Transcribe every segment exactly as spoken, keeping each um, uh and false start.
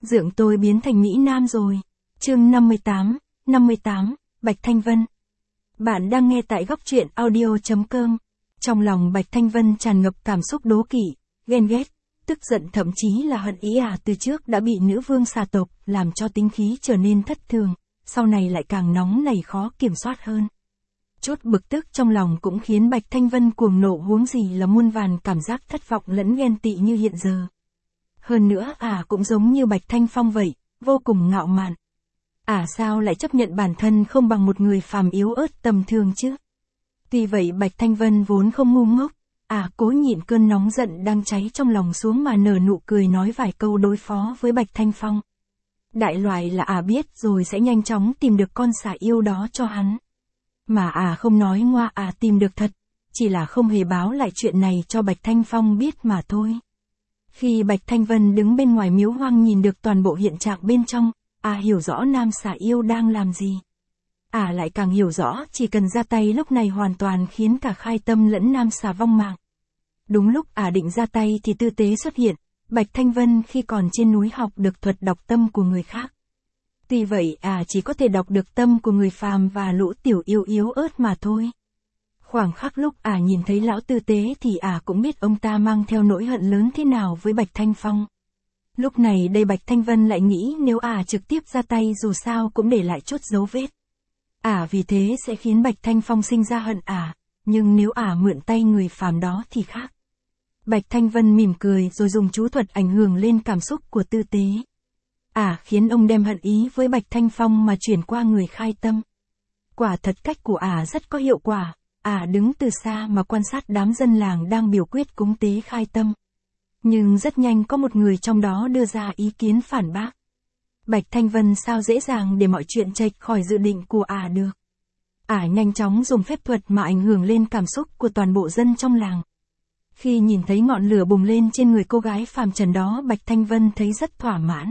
Dượng tôi biến thành Mỹ Nam rồi. Chương năm mươi tám, năm mươi tám, Bạch Thanh Vân. Bạn đang nghe tại góc truyện audio.com. Trong lòng Bạch Thanh Vân tràn ngập cảm xúc đố kỵ, ghen ghét, tức giận, thậm chí là hận ý à từ trước đã bị nữ vương xà tộc làm cho tính khí trở nên thất thường, sau này lại càng nóng nảy khó kiểm soát hơn. Chút bực tức trong lòng cũng khiến Bạch Thanh Vân cuồng nộ, huống gì là muôn vàn cảm giác thất vọng lẫn ghen tị như hiện giờ. Hơn nữa à cũng giống như Bạch Thanh Phong vậy, vô cùng ngạo mạn. À sao lại chấp nhận bản thân không bằng một người phàm yếu ớt tầm thường chứ? Tuy vậy Bạch Thanh Vân vốn không ngu ngốc, à cố nhịn cơn nóng giận đang cháy trong lòng xuống mà nở nụ cười nói vài câu đối phó với Bạch Thanh Phong. Đại loại là à biết rồi sẽ nhanh chóng tìm được con xà yêu đó cho hắn. Mà à không nói ngoa, à tìm được thật, chỉ là không hề báo lại chuyện này cho Bạch Thanh Phong biết mà thôi. Khi Bạch Thanh Vân đứng bên ngoài miếu hoang nhìn được toàn bộ hiện trạng bên trong, à hiểu rõ nam xà yêu đang làm gì. À lại càng hiểu rõ chỉ cần ra tay lúc này hoàn toàn khiến cả Khai Tâm lẫn nam xà vong mạng. Đúng lúc à định ra tay thì Tư Tế xuất hiện. Bạch Thanh Vân khi còn trên núi học được thuật đọc tâm của người khác. Tuy vậy à chỉ có thể đọc được tâm của người phàm và lũ tiểu yêu yếu ớt mà thôi. Khoảng khắc lúc à nhìn thấy lão Tư Tế thì à cũng biết ông ta mang theo nỗi hận lớn thế nào với Bạch Thanh Phong. Lúc này đây Bạch Thanh Vân lại nghĩ nếu à trực tiếp ra tay dù sao cũng để lại chút dấu vết. À vì thế sẽ khiến Bạch Thanh Phong sinh ra hận à, nhưng nếu à mượn tay người phàm đó thì khác. Bạch Thanh Vân mỉm cười rồi dùng chú thuật ảnh hưởng lên cảm xúc của Tư Tế. À khiến ông đem hận ý với Bạch Thanh Phong mà chuyển qua người Khai Tâm. Quả thật cách của à rất có hiệu quả. À đứng từ xa mà quan sát đám dân làng đang biểu quyết cúng tế Khai Tâm. Nhưng rất nhanh có một người trong đó đưa ra ý kiến phản bác. Bạch Thanh Vân sao dễ dàng để mọi chuyện chệch khỏi dự định của à được. À nhanh chóng dùng phép thuật mà ảnh hưởng lên cảm xúc của toàn bộ dân trong làng. Khi nhìn thấy ngọn lửa bùng lên trên người cô gái phàm trần đó, Bạch Thanh Vân thấy rất thỏa mãn.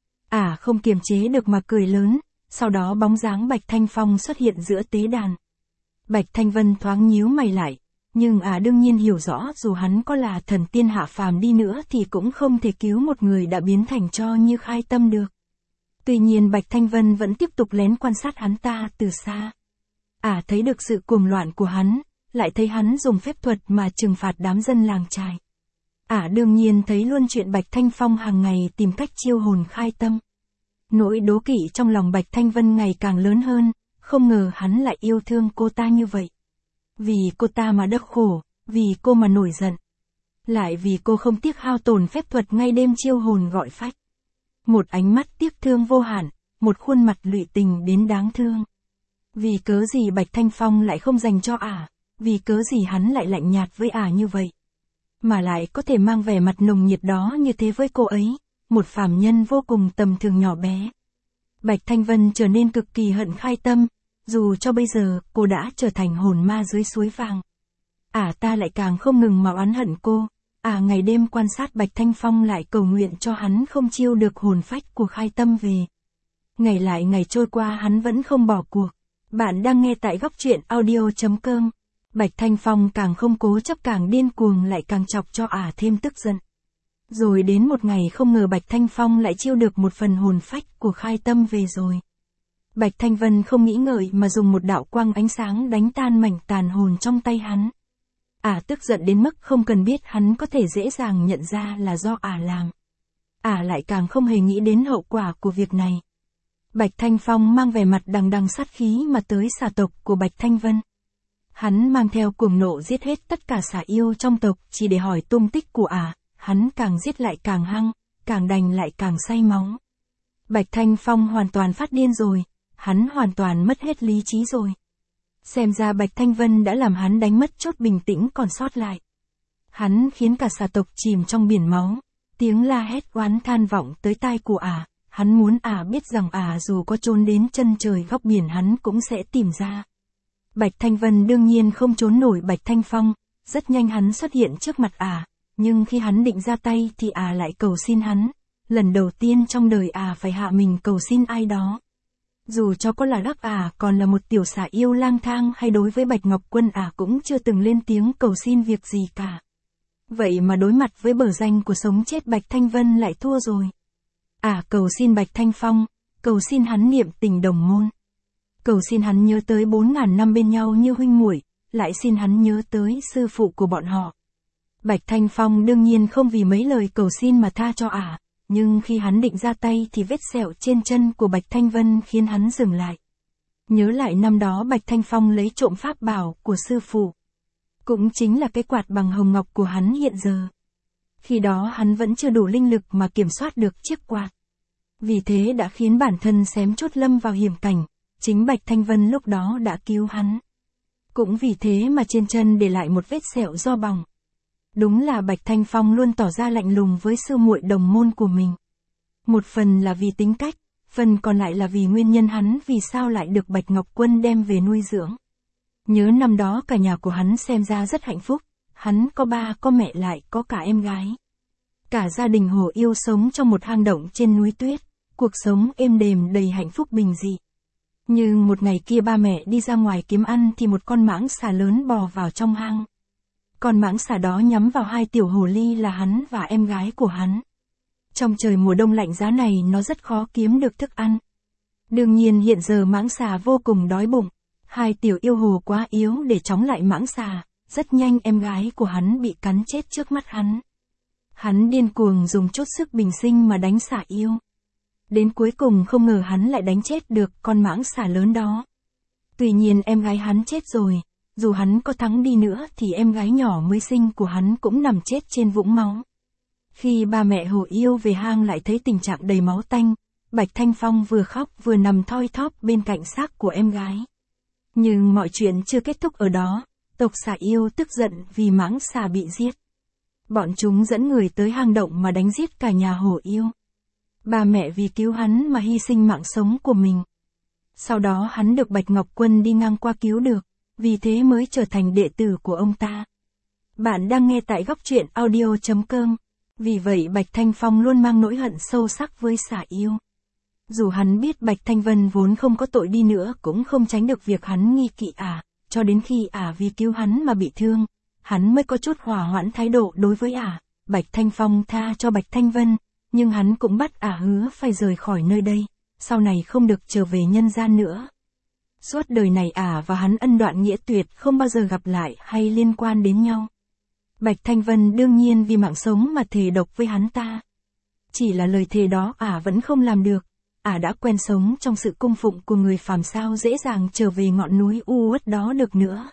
À không kiềm chế được mà cười lớn, sau đó bóng dáng Bạch Thanh Phong xuất hiện giữa tế đàn. Bạch Thanh Vân thoáng nhíu mày lại, nhưng à đương nhiên hiểu rõ dù hắn có là thần tiên hạ phàm đi nữa thì cũng không thể cứu một người đã biến thành tro như Khai Tâm được. Tuy nhiên Bạch Thanh Vân vẫn tiếp tục lén quan sát hắn ta từ xa. À thấy được sự cuồng loạn của hắn, lại thấy hắn dùng phép thuật mà trừng phạt đám dân làng trài. À đương nhiên thấy luôn chuyện Bạch Thanh Phong hàng ngày tìm cách chiêu hồn Khai Tâm. Nỗi đố kỵ trong lòng Bạch Thanh Vân ngày càng lớn hơn, không ngờ hắn lại yêu thương cô ta như vậy. Vì cô ta mà đắc khổ, vì cô mà nổi giận. Lại vì cô không tiếc hao tổn phép thuật ngay đêm chiêu hồn gọi phách. Một ánh mắt tiếc thương vô hạn, một khuôn mặt lụy tình đến đáng thương. Vì cớ gì Bạch Thanh Phong lại không dành cho ả, vì cớ gì hắn lại lạnh nhạt với ả như vậy. Mà lại có thể mang vẻ mặt nồng nhiệt đó như thế với cô ấy, một phàm nhân vô cùng tầm thường nhỏ bé. Bạch Thanh Vân trở nên cực kỳ hận Khai Tâm, dù cho bây giờ cô đã trở thành hồn ma dưới suối vàng. Ả ta lại càng không ngừng mà oán hận cô. À ngày đêm quan sát Bạch Thanh Phong lại cầu nguyện cho hắn không chiêu được hồn phách của Khai Tâm về. Ngày lại ngày trôi qua hắn vẫn không bỏ cuộc. Bạn đang nghe tại góc truyện audio.com. Bạch Thanh Phong càng không cố chấp càng điên cuồng lại càng chọc cho ả thêm tức giận. Rồi đến một ngày không ngờ Bạch Thanh Phong lại chiêu được một phần hồn phách của Khai Tâm về rồi. Bạch Thanh Vân không nghĩ ngợi mà dùng một đạo quang ánh sáng đánh tan mảnh tàn hồn trong tay hắn. Ả tức giận đến mức không cần biết hắn có thể dễ dàng nhận ra là do ả làm. Ả lại càng không hề nghĩ đến hậu quả của việc này. Bạch Thanh Phong mang vẻ mặt đằng đằng sát khí mà tới xà tộc của Bạch Thanh Vân. Hắn mang theo cuồng nộ giết hết tất cả xà yêu trong tộc chỉ để hỏi tung tích của ả, hắn càng giết lại càng hăng, càng đành lại càng say máu. Bạch Thanh Phong hoàn toàn phát điên rồi, hắn hoàn toàn mất hết lý trí rồi. Xem ra Bạch Thanh Vân đã làm hắn đánh mất chút bình tĩnh còn sót lại. Hắn khiến cả xà tộc chìm trong biển máu, tiếng la hét oán than vọng tới tai của ả, hắn muốn ả biết rằng ả dù có trốn đến chân trời góc biển hắn cũng sẽ tìm ra. Bạch Thanh Vân đương nhiên không trốn nổi Bạch Thanh Phong, rất nhanh hắn xuất hiện trước mặt ả, nhưng khi hắn định ra tay thì ả lại cầu xin hắn, lần đầu tiên trong đời ả phải hạ mình cầu xin ai đó. Dù cho có là đắc ả còn là một tiểu xà yêu lang thang hay đối với Bạch Ngọc Quân ả cũng chưa từng lên tiếng cầu xin việc gì cả. Vậy mà đối mặt với bờ ranh của sống chết Bạch Thanh Vân lại thua rồi. Ả cầu xin Bạch Thanh Phong, cầu xin hắn niệm tình đồng môn. Cầu xin hắn nhớ tới bốn ngàn năm bên nhau như huynh muội, lại xin hắn nhớ tới sư phụ của bọn họ. Bạch Thanh Phong đương nhiên không vì mấy lời cầu xin mà tha cho Ả, nhưng khi hắn định ra tay thì vết sẹo trên chân của Bạch Thanh Vân khiến hắn dừng lại. Nhớ lại năm đó Bạch Thanh Phong lấy trộm pháp bảo của sư phụ. Cũng chính là cái quạt bằng hồng ngọc của hắn hiện giờ. Khi đó hắn vẫn chưa đủ linh lực mà kiểm soát được chiếc quạt. Vì thế đã khiến bản thân xém chút lâm vào hiểm cảnh, chính Bạch Thanh Vân lúc đó đã cứu hắn. Cũng vì thế mà trên chân để lại một vết sẹo do bỏng. Đúng là Bạch Thanh Phong luôn tỏ ra lạnh lùng với sư muội đồng môn của mình. Một phần là vì tính cách, phần còn lại là vì nguyên nhân hắn vì sao lại được Bạch Ngọc Quân đem về nuôi dưỡng. Nhớ năm đó cả nhà của hắn xem ra rất hạnh phúc, hắn có ba có mẹ lại có cả em gái. Cả gia đình Hồ Yêu sống trong một hang động trên núi tuyết, cuộc sống êm đềm đầy hạnh phúc bình dị. Nhưng một ngày kia ba mẹ đi ra ngoài kiếm ăn thì một con mãng xà lớn bò vào trong hang. Con mãng xà đó nhắm vào hai tiểu hồ ly là hắn và em gái của hắn. Trong trời mùa đông lạnh giá này nó rất khó kiếm được thức ăn. Đương nhiên hiện giờ mãng xà vô cùng đói bụng. Hai tiểu yêu hồ quá yếu để chống lại mãng xà, rất nhanh em gái của hắn bị cắn chết trước mắt hắn. Hắn điên cuồng dùng chút sức bình sinh mà đánh xà yêu. Đến cuối cùng không ngờ hắn lại đánh chết được con mãng xà lớn đó. Tuy nhiên em gái hắn chết rồi, dù hắn có thắng đi nữa thì em gái nhỏ mới sinh của hắn cũng nằm chết trên vũng máu. Khi ba mẹ Hồ Yêu về hang lại thấy tình trạng đầy máu tanh, Bạch Thanh Phong vừa khóc vừa nằm thoi thóp bên cạnh xác của em gái. Nhưng mọi chuyện chưa kết thúc ở đó, tộc xà yêu tức giận vì mãng xà bị giết. Bọn chúng dẫn người tới hang động mà đánh giết cả nhà Hồ Yêu. Ba mẹ vì cứu hắn mà hy sinh mạng sống của mình. Sau đó hắn được Bạch Ngọc Quân đi ngang qua cứu được, vì thế mới trở thành đệ tử của ông ta. Bạn đang nghe tại góc truyện audio chấm com. Vì vậy Bạch Thanh Phong luôn mang nỗi hận sâu sắc với xà yêu. Dù hắn biết Bạch Thanh Vân vốn không có tội đi nữa cũng không tránh được việc hắn nghi kỵ Ả, cho đến khi Ả vì cứu hắn mà bị thương, hắn mới có chút hòa hoãn thái độ đối với Ả. Bạch Thanh Phong tha cho Bạch Thanh Vân, nhưng hắn cũng bắt Ả hứa phải rời khỏi nơi đây, sau này không được trở về nhân gian nữa. Suốt đời này Ả và hắn ân đoạn nghĩa tuyệt không bao giờ gặp lại hay liên quan đến nhau. Bạch Thanh Vân đương nhiên vì mạng sống mà thề độc với hắn ta. Chỉ là lời thề đó Ả vẫn không làm được. Ả đã quen sống trong sự cung phụng của người phàm sao dễ dàng trở về ngọn núi u uất đó được nữa.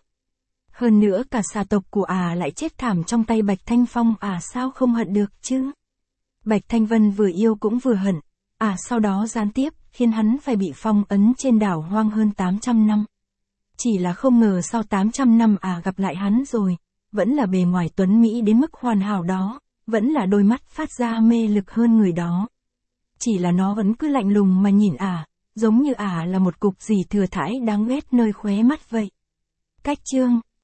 Hơn nữa cả xà tộc của Ả lại chết thảm trong tay Bạch Thanh Phong, Ả sao không hận được chứ? Bạch Thanh Vân vừa yêu cũng vừa hận, Ả sau đó gián tiếp khiến hắn phải bị phong ấn trên đảo hoang hơn tám trăm năm. Chỉ là không ngờ sau tám trăm năm Ả gặp lại hắn rồi, vẫn là bề ngoài tuấn mỹ đến mức hoàn hảo đó, vẫn là đôi mắt phát ra mê lực hơn người đó. Chỉ là nó vẫn cứ lạnh lùng mà nhìn Ả, giống như Ả là một cục gì thừa thãi đáng ghét nơi khóe mắt vậy. Cách chương